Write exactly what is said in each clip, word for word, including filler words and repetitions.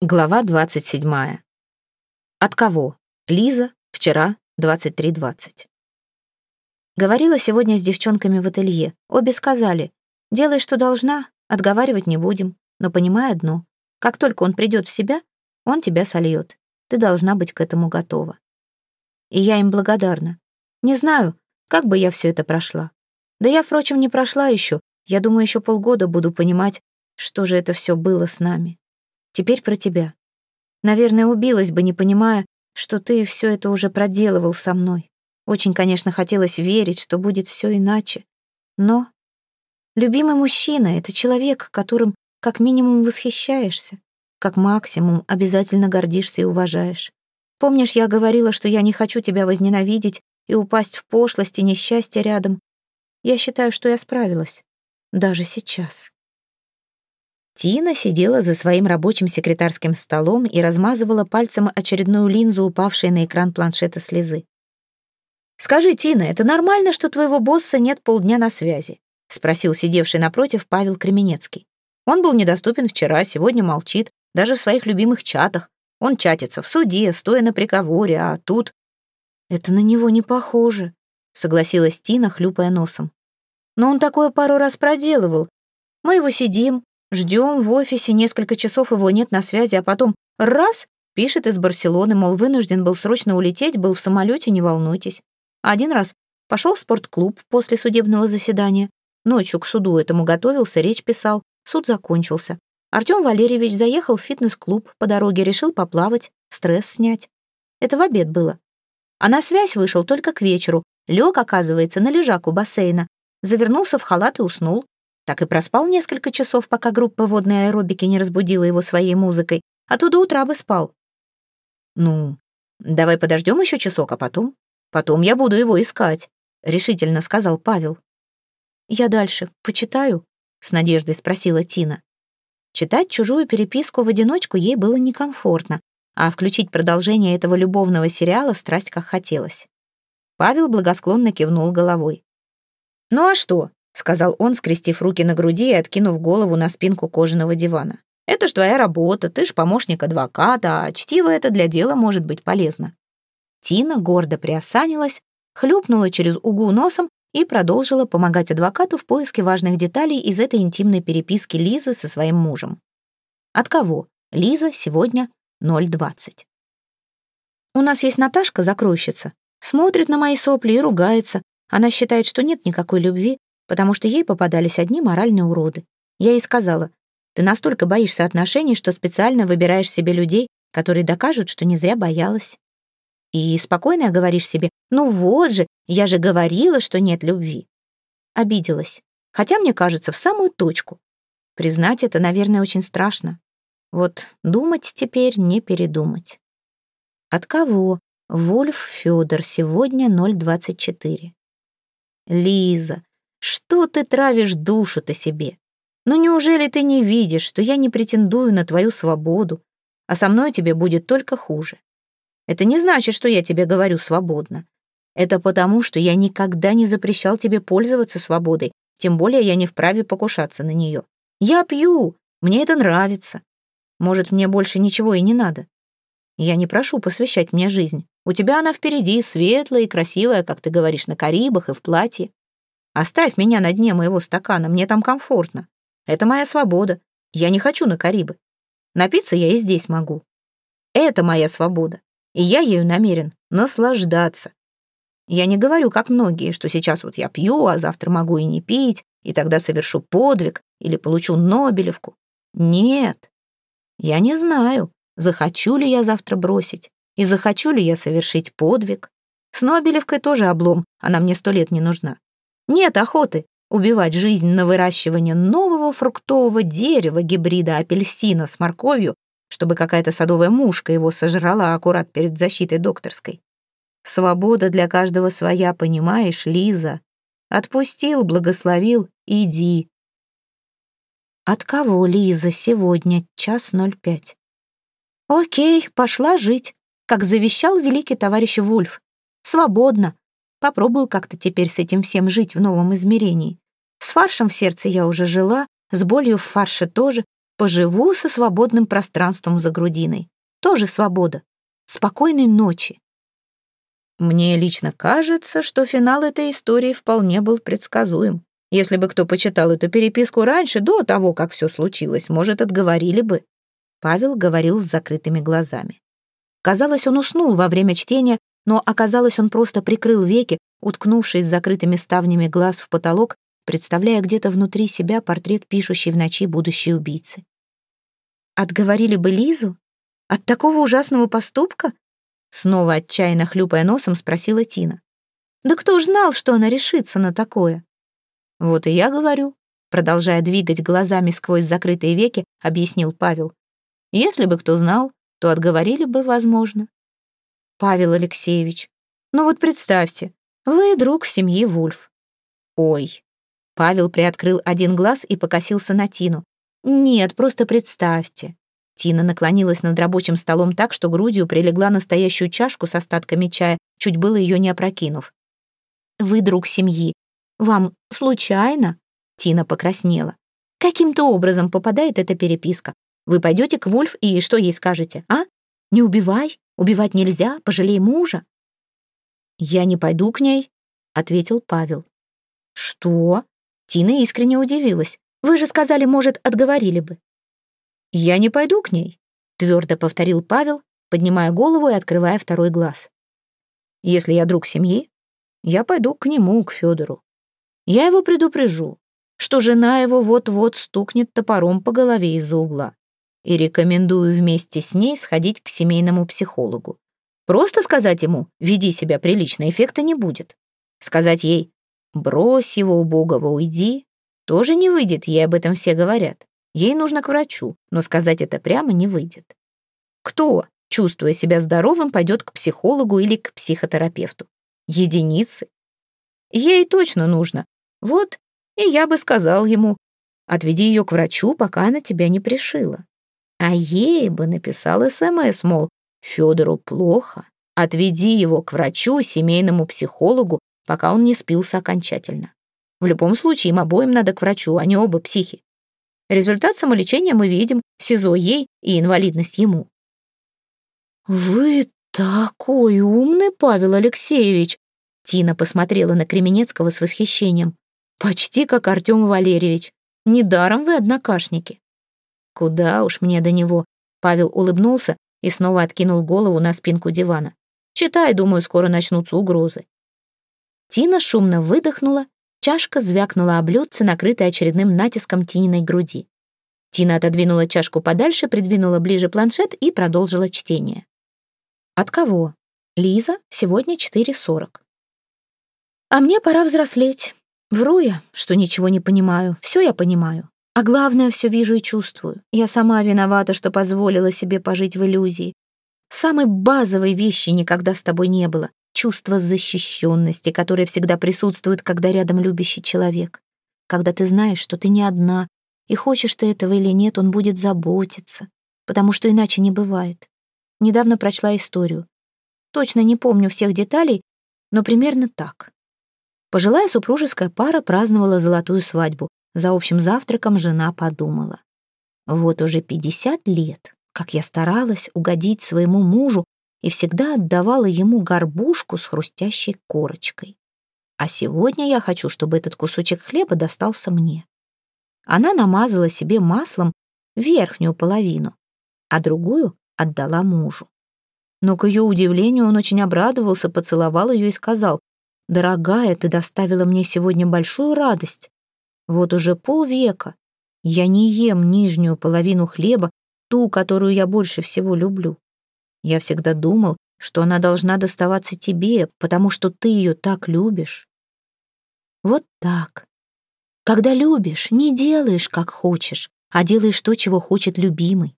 Глава двадцать седьмая. От кого? Лиза. Вчера. двадцать три двадцать. Говорила сегодня с девчонками в ателье. Обе сказали: делай, что должна, отговаривать не будем, но понимай одно: как только он придет в себя, он тебя сольет. Ты должна быть к этому готова. И я им благодарна. Не знаю, как бы я все это прошла. Да я, впрочем, не прошла еще. Я думаю, еще полгода буду понимать, что же это все было с нами. Теперь про тебя. Наверное, убилась бы, не понимая, что ты все это уже проделывал со мной. Очень, конечно, хотелось верить, что будет все иначе. Но любимый мужчина — это человек, которым как минимум восхищаешься, как максимум обязательно гордишься и уважаешь. Помнишь, я говорила, что я не хочу тебя возненавидеть и упасть в пошлость и несчастье рядом? Я считаю, что я справилась. Даже сейчас. Тина сидела за своим рабочим секретарским столом и размазывала пальцем очередную линзу, упавшей на экран планшета слезы. «Скажи, Тина, это нормально, что твоего босса нет полдня на связи?» — спросил сидевший напротив Павел Кременецкий. Он был недоступен вчера, сегодня молчит, даже в своих любимых чатах. Он чатится в суде, стоя на приговоре, а тут... «Это на него не похоже», — согласилась Тина, хлюпая носом. «Но он такое пару раз проделывал. Мы его сидим, ждем в офисе, несколько часов его нет на связи, а потом раз — пишет из Барселоны, мол, вынужден был срочно улететь, был в самолете, не волнуйтесь. А один раз пошел в спортклуб после судебного заседания. Ночью к суду этому готовился, речь писал. Суд закончился. Артем Валерьевич заехал в фитнес-клуб, по дороге решил поплавать, стресс снять. Это в обед было. А на связь вышел только к вечеру. Лег, оказывается, на лежак у бассейна. Завернулся в халат и уснул. Так и проспал несколько часов, пока группа водной аэробики не разбудила его своей музыкой. А то до утра бы спал. «Ну, давай подождем еще часок, а потом? Потом я буду его искать», — решительно сказал Павел. «Я дальше почитаю?» — с надеждой спросила Тина. Читать чужую переписку в одиночку ей было некомфортно, а включить продолжение этого любовного сериала страсть как хотелось. Павел благосклонно кивнул головой. «Ну а что?» — сказал он, скрестив руки на груди и откинув голову на спинку кожаного дивана. «Это ж твоя работа, ты ж помощник адвоката, а чтиво это для дела может быть полезно». Тина гордо приосанилась, хлюпнула через угу носом и продолжила помогать адвокату в поиске важных деталей из этой интимной переписки Лизы со своим мужем. От кого? Лиза, сегодня ноль двадцать. «У нас есть Наташка, закройщица. Смотрит на мои сопли и ругается. Она считает, что нет никакой любви, потому что ей попадались одни моральные уроды. Я ей сказала: ты настолько боишься отношений, что специально выбираешь себе людей, которые докажут, что не зря боялась. И спокойно говоришь себе: ну вот же, я же говорила, что нет любви». Обиделась. Хотя, мне кажется, в самую точку. Признать это, наверное, очень страшно. Вот думать теперь не передумать. От кого? Вольф Федор, сегодня ноль двадцать четыре. «Лиза, что ты травишь душу-то себе? Ну неужели ты не видишь, что я не претендую на твою свободу, а со мной тебе будет только хуже? Это не значит, что я тебе говорю свободно. Это потому, что я никогда не запрещал тебе пользоваться свободой, тем более я не вправе покушаться на нее. Я пью, мне это нравится. Может, мне больше ничего и не надо? Я не прошу посвящать мне жизнь. У тебя она впереди, светлая и красивая, как ты говоришь, на Карибах и в платье. Оставь меня на дне моего стакана, мне там комфортно. Это моя свобода. Я не хочу на Карибы. Напиться я и здесь могу. Это моя свобода, и я ею намерен наслаждаться. Я не говорю, как многие, что сейчас вот я пью, а завтра могу и не пить, и тогда совершу подвиг или получу Нобелевку. Нет. Я не знаю, захочу ли я завтра бросить, и захочу ли я совершить подвиг. С Нобелевкой тоже облом, она мне сто лет не нужна. Нет охоты убивать жизнь на выращивание нового фруктового дерева гибрида апельсина с морковью, чтобы какая-то садовая мушка его сожрала аккурат перед защитой докторской. Свобода для каждого своя, понимаешь, Лиза? Отпустил, благословил, иди. От кого, Лиза, сегодня час ноль пять? Окей, пошла жить, как завещал великий товарищ Вульф. Свободно. Попробую как-то теперь с этим всем жить в новом измерении. С фаршем в сердце я уже жила, с болью в фарше тоже. Поживу со свободным пространством за грудиной. Тоже свобода. Спокойной ночи. Мне лично кажется, что финал этой истории вполне был предсказуем. Если бы кто почитал эту переписку раньше, до того, как все случилось, может, отговорили бы. Павел говорил с закрытыми глазами. Казалось, он уснул во время чтения, но оказалось, он просто прикрыл веки, уткнувшись с закрытыми ставнями глаз в потолок, представляя где-то внутри себя портрет пишущей в ночи будущей убийцы. Отговорили бы Лизу? От такого ужасного поступка? Снова отчаянно хлюпая носом, спросила Тина. Да кто ж знал, что она решится на такое? Вот и я говорю, продолжая двигать глазами сквозь закрытые веки, объяснил Павел. Если бы кто знал, то отговорили бы, возможно. Павел Алексеевич, ну вот представьте, вы друг семьи Вульф. Ой. Павел приоткрыл один глаз и покосился на Тину. Нет, просто представьте. Тина наклонилась над рабочим столом так, что грудью прилегла настоящую чашку с остатками чая, чуть было ее не опрокинув. Вы друг семьи. Вам случайно? Тина покраснела. Каким-то образом попадает эта переписка. Вы пойдете к Вульф и что ей скажете, а? Не убивай, убивать нельзя, пожалей мужа. Я не пойду к ней, ответил Павел. Что? Тина искренне удивилась. Вы же сказали, может, отговорили бы. Я не пойду к ней, твердо повторил Павел, поднимая голову и открывая второй глаз. Если я друг семьи, я пойду к нему, к Федору. Я его предупрежу, что жена его вот-вот стукнет топором по голове из-за угла. И рекомендую вместе с ней сходить к семейному психологу. Просто сказать ему «веди себя прилично» эффекта не будет. Сказать ей «брось его, убогого, уйди» тоже не выйдет, ей об этом все говорят. Ей нужно к врачу, но сказать это прямо не выйдет. Кто, чувствуя себя здоровым, пойдет к психологу или к психотерапевту? Единицы. Ей точно нужно. Вот, и я бы сказал ему, отведи ее к врачу, пока она тебя не пришила. А ей бы написал СМС, мол, Федору плохо, отведи его к врачу, семейному психологу, пока он не спился окончательно. В любом случае, им обоим надо к врачу, они оба психи. Результат самолечения мы видим, СИЗО ей и инвалидность ему. «Вы такой умный, Павел Алексеевич!» Тина посмотрела на Кременецкого с восхищением. «Почти как Артем Валерьевич. Недаром вы однокашники». «Куда уж мне до него?» Павел улыбнулся и снова откинул голову на спинку дивана. «Читай, думаю, скоро начнутся угрозы». Тина шумно выдохнула, чашка звякнула о блюдце, накрытой очередным натиском Тининой груди. Тина отодвинула чашку подальше, придвинула ближе планшет и продолжила чтение. «От кого?» «Лиза, сегодня четыре сорок». «А мне пора взрослеть. Вру я, что ничего не понимаю. Все я понимаю. А главное, все вижу и чувствую. Я сама виновата, что позволила себе пожить в иллюзии. Самой базовой вещи никогда с тобой не было. Чувство защищенности, которое всегда присутствует, когда рядом любящий человек. Когда ты знаешь, что ты не одна, и хочешь ты этого или нет, он будет заботиться, потому что иначе не бывает. Недавно прочла историю. Точно не помню всех деталей, но примерно так. Пожилая супружеская пара праздновала золотую свадьбу. За общим завтраком жена подумала. Вот уже пятьдесят лет, как я старалась угодить своему мужу и всегда отдавала ему горбушку с хрустящей корочкой. А сегодня я хочу, чтобы этот кусочек хлеба достался мне. Она намазала себе маслом верхнюю половину, а другую отдала мужу. Но, к ее удивлению, он очень обрадовался, поцеловал ее и сказал: «Дорогая, ты доставила мне сегодня большую радость. Вот уже полвека я не ем нижнюю половину хлеба, ту, которую я больше всего люблю. Я всегда думал, что она должна доставаться тебе, потому что ты ее так любишь». Вот так. Когда любишь, не делаешь, как хочешь, а делаешь то, чего хочет любимый.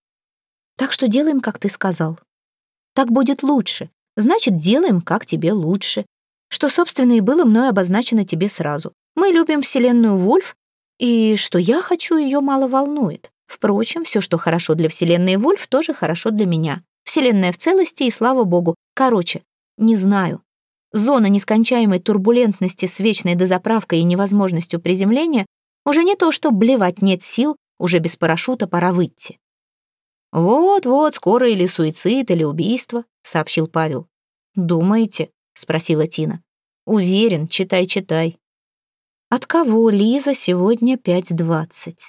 Так что делаем, как ты сказал. Так будет лучше. Значит, делаем, как тебе лучше. Что, собственно, и было мной обозначено тебе сразу. Мы любим вселенную Вульф, и что я хочу, ее мало волнует. Впрочем, все, что хорошо для вселенной Вульф, тоже хорошо для меня. Вселенная в целости, и слава богу. Короче, не знаю. Зона нескончаемой турбулентности с вечной дозаправкой и невозможностью приземления уже не то, что блевать нет сил, Уже без парашюта пора выйти». «Вот-вот, скоро или суицид, или убийство», — сообщил Павел. «Думаете?» — спросила Тина. «Уверен, читай-читай». «От кого, Лиза, сегодня пять двадцать?»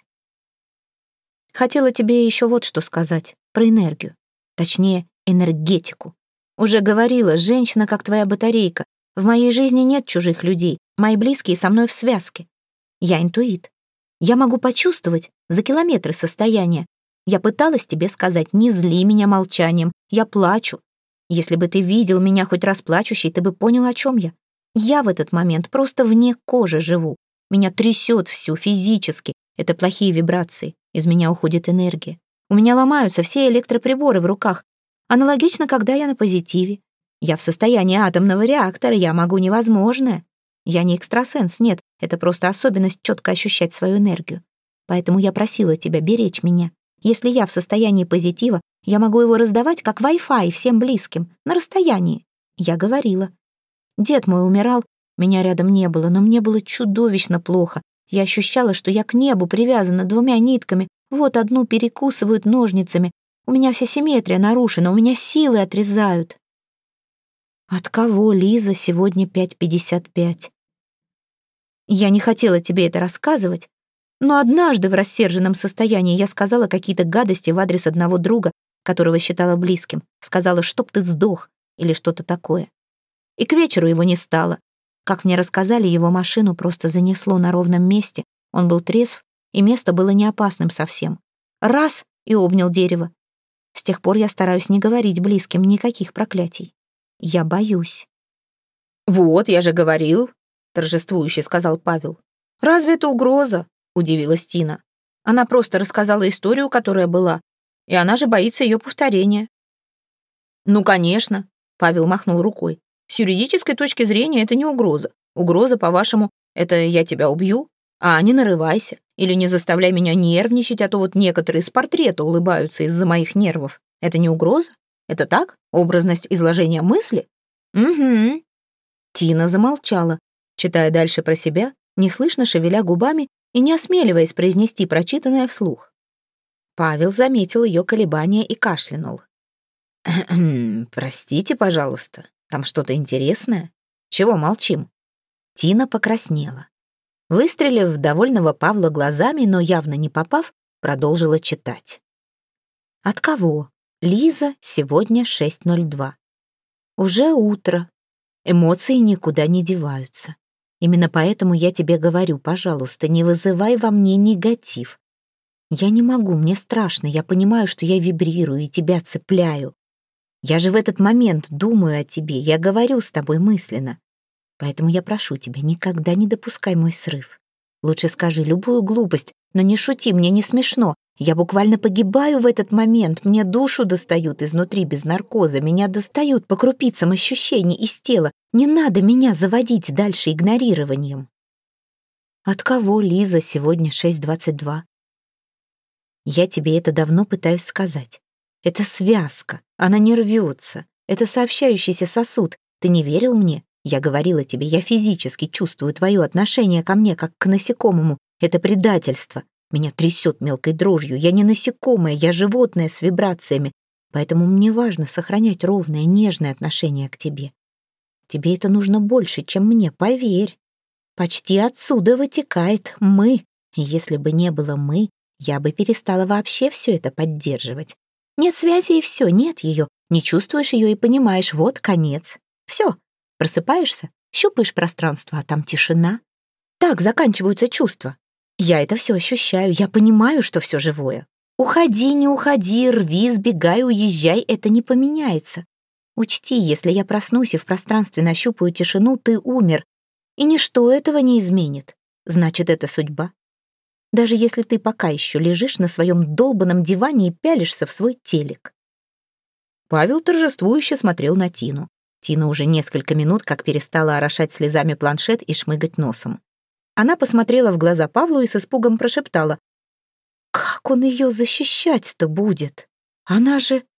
Хотела тебе еще вот что сказать про энергию. Точнее, энергетику. Уже говорила, женщина как твоя батарейка. В моей жизни нет чужих людей. Мои близкие со мной в связке. Я интуит. Я могу почувствовать за километры состояния. Я пыталась тебе сказать, не зли меня молчанием. Я плачу. Если бы ты видел меня хоть раз плачущей, ты бы понял, о чем я. Я в этот момент просто вне кожи живу. Меня трясет всю физически. Это плохие вибрации. Из меня уходит энергия. У меня ломаются все электроприборы в руках. Аналогично, когда я на позитиве. Я в состоянии атомного реактора, я могу невозможное. Я не экстрасенс, нет. Это просто особенность четко ощущать свою энергию. Поэтому я просила тебя беречь меня. Если я в состоянии позитива, я могу его раздавать как Wi-Fi всем близким, на расстоянии. Я говорила. Дед мой умирал, меня рядом не было, но мне было чудовищно плохо. Я ощущала, что я к небу привязана двумя нитками, вот одну перекусывают ножницами. У меня вся симметрия нарушена, у меня силы отрезают. От кого, Лиза, сегодня пять пятьдесят пять? Я не хотела тебе это рассказывать, но однажды в рассерженном состоянии я сказала какие-то гадости в адрес одного друга, которого считала близким. Сказала, чтоб ты сдох, или что-то такое. И к вечеру его не стало. Как мне рассказали, его машину просто занесло на ровном месте. Он был трезв, и место было не опасным совсем. Раз — и обнял дерево. С тех пор я стараюсь не говорить близким никаких проклятий. Я боюсь. «Вот, я же говорил», — торжествующе сказал Павел. «Разве это угроза?» — удивилась Тина. Она просто рассказала историю, которая была, и она же боится ее повторения. «Ну, конечно», — Павел махнул рукой. «С юридической точки зрения это не угроза. Угроза, по-вашему, это я тебя убью? А не нарывайся. Или не заставляй меня нервничать, а то вот некоторые с портрета улыбаются из-за моих нервов. Это не угроза? Это так? Образность изложения мысли?» «Угу». Тина замолчала, читая дальше про себя, неслышно шевеля губами и не осмеливаясь произнести прочитанное вслух. Павел заметил ее колебания и кашлянул. «Простите, пожалуйста, там что-то интересное? Чего молчим?» Тина покраснела. Выстрелив в довольного Павла глазами, но явно не попав, продолжила читать. «От кого? Лиза, сегодня шесть ноль два. Уже утро. Эмоции никуда не деваются. Именно поэтому я тебе говорю, пожалуйста, не вызывай во мне негатив. Я не могу, мне страшно, я понимаю, что я вибрирую и тебя цепляю. Я же в этот момент думаю о тебе, я говорю с тобой мысленно. Поэтому я прошу тебя, никогда не допускай мой срыв. Лучше скажи любую глупость, но не шути, мне не смешно. Я буквально погибаю в этот момент, мне душу достают изнутри без наркоза, меня достают по крупицам ощущений из тела. Не надо меня заводить дальше игнорированием». «От кого, Лиза, сегодня шесть двадцать два? Я тебе это давно пытаюсь сказать. Это связка, она не рвется. Это сообщающийся сосуд. Ты не верил мне? Я говорила тебе, я физически чувствую твое отношение ко мне, как к насекомому. Это предательство. Меня трясет мелкой дрожью. Я не насекомое, я животное с вибрациями. Поэтому мне важно сохранять ровное, нежное отношение к тебе. Тебе это нужно больше, чем мне, поверь. Почти отсюда вытекает «мы». И если бы не было «мы», я бы перестала вообще все это поддерживать. Нет связи и все, нет ее. Не чувствуешь ее и понимаешь, вот конец. Все, просыпаешься, щупаешь пространство, а там тишина. Так заканчиваются чувства. Я это все ощущаю, я понимаю, что все живое. Уходи, не уходи, рви, сбегай, уезжай, это не поменяется. Учти, если я проснусь и в пространстве нащупаю тишину, ты умер. И ничто этого не изменит. Значит, это судьба. Даже если ты пока еще лежишь на своем долбанном диване и пялишься в свой телек. Павел торжествующе смотрел на Тину. Тина уже несколько минут как перестала орошать слезами планшет и шмыгать носом. Она посмотрела в глаза Павлу и с испугом прошептала: «Как он ее защищать-то будет? Она же